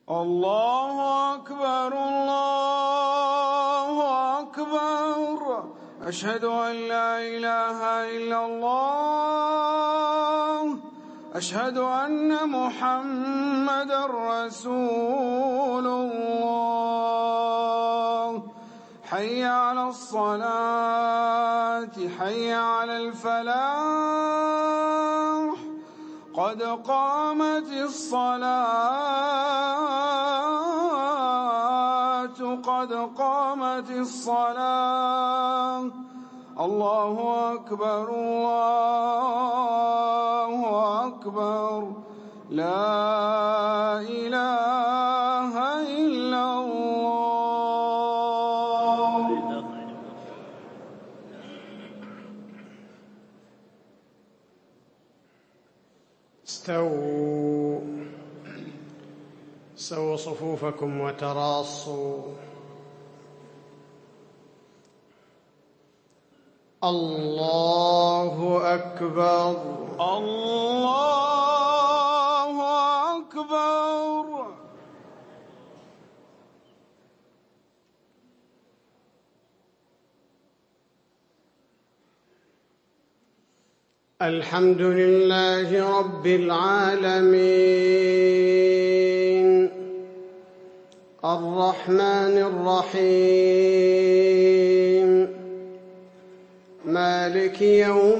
الله أكبر الله أكبر. أشهد أن لا إله إلا الله. أشهد أن محمدًا رسول الله. حي على الصلاة حي على الفلاح. قد قامت الصلاة قد قامت الصلاة. الله أكبر الله أكبر. لا إله إلا الله. سووا صفوفكم وتراصوا. الله أكبر الله أكبر. الحمد لله رب العالمين الرحمن الرحيم مالك يوم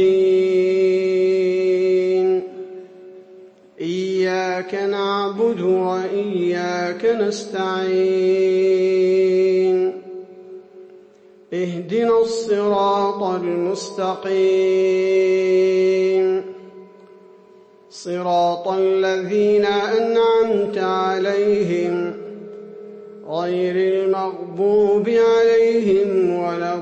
الدين. إياك نعبد وإياك نستعين. اهدنا الصراط المستقيم صراط الذين أنعمت عليهم غير المغضوب عليهم ولا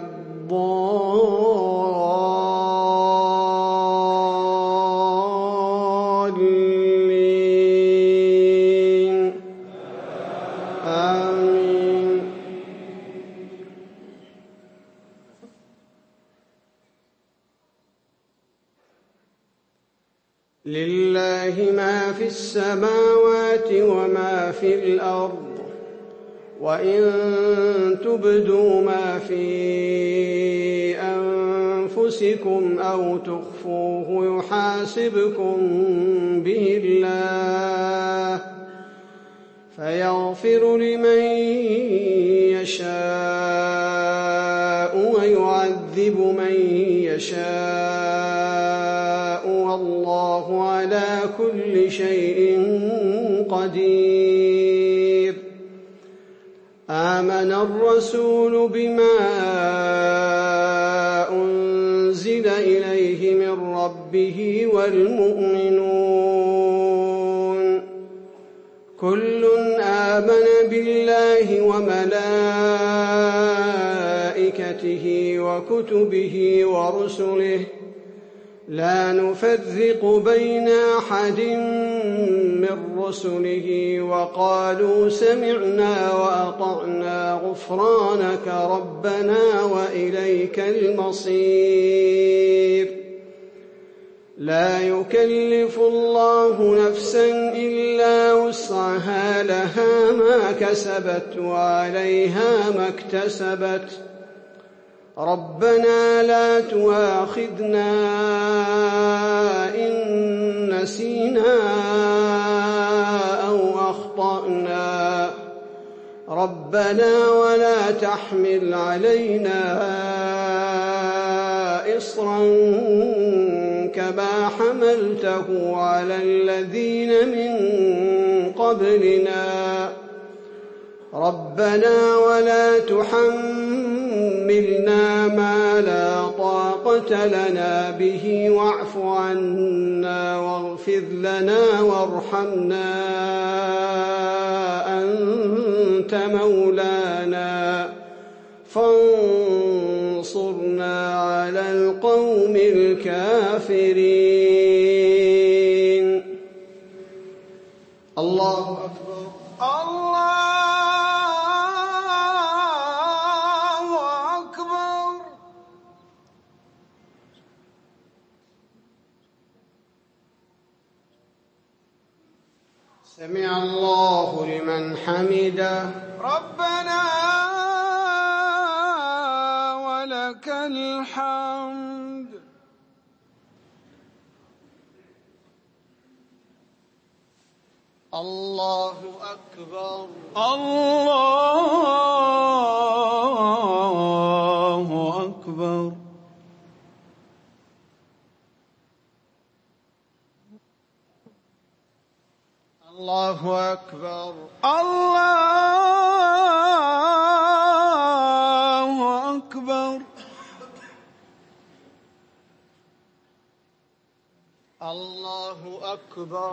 الضالين. آمين. لله ما في السماوات وما في الأرض، وإن تبدوا ما في أنفسكم أو تخفوه يحاسبكم به الله فيغفر لمن يشاء ويعذب من يشاء، والله على كل شيء قدير. آمن الرسول بما أنزل إليه من ربه والمؤمنون كل آمن بالله وملائكته وكتبه ورسله لا نفرق بين أحد من رسله، وقالوا سمعنا وأطعنا غفرانك ربنا وإليك المصير. لا يكلف الله نفسا إلا وسعها، لها ما كسبت وعليها ما اكتسبت. ربنا لا تؤاخذنا إن نسينا أو أخطأنا، ربنا ولا تحمل علينا إصرا كما حملته على الذين من قبلنا، ربنا ولا تحملنا ما لا طاقة لنا به، واعف عنا واغفر لنا وارحمنا أنت مولانا فانصرنا على القوم الكافرين. الله أكبر الله أكبر. سمع الله لمن حمده. ربنا ولك الحمد. الله أكبر. الله أكبر. الله أكبر. الله أكبر. الله أكبر.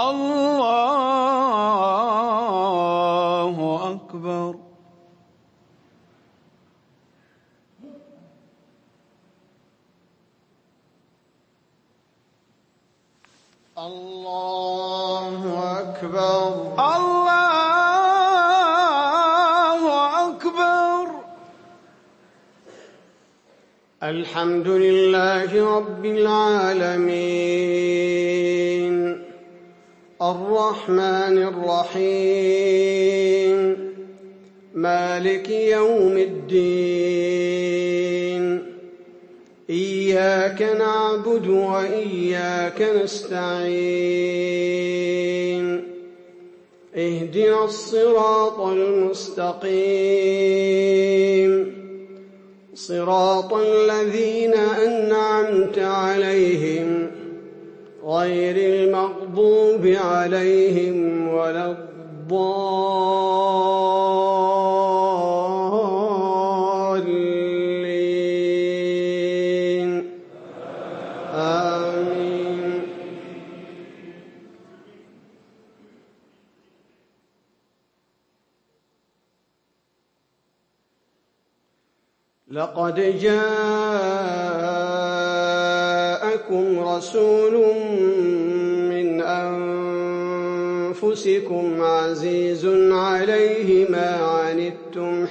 الله أكبر. الله أكبر. الله أكبر. الحمد لله رب العالمين الرحمن الرحيم مالك يوم الدين إياك نعبد وإياك نستعين اهدنا الصراط المستقيم صراط الذين أنعمت عليهم غير المغضوب عليهم ولا الضالين آمين. لقد جاءكم رسول من أنفسكم عزيز عليه ما عنتم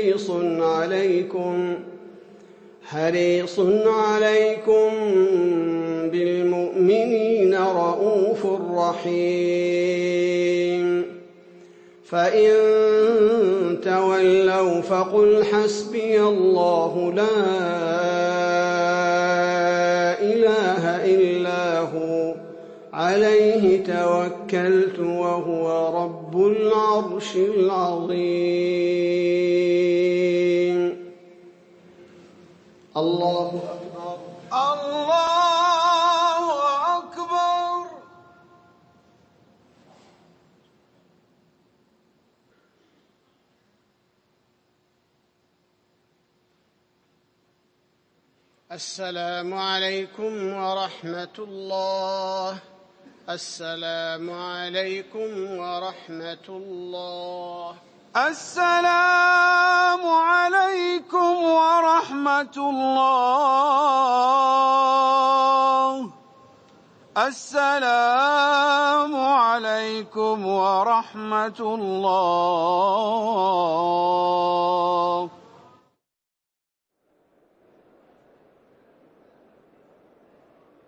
حريص عليكم بالمؤمنين رءوف رحيم. فإن تولوا فقل حسبي الله لا إله إلا هو عليه توكلت وهو رب العرش العظيم. الله أكبر. الله أكبر. السلام عليكم ورحمة الله. السلام عليكم ورحمة الله. السلام عليكم ورحمة الله. السلام عليكم ورحمة الله.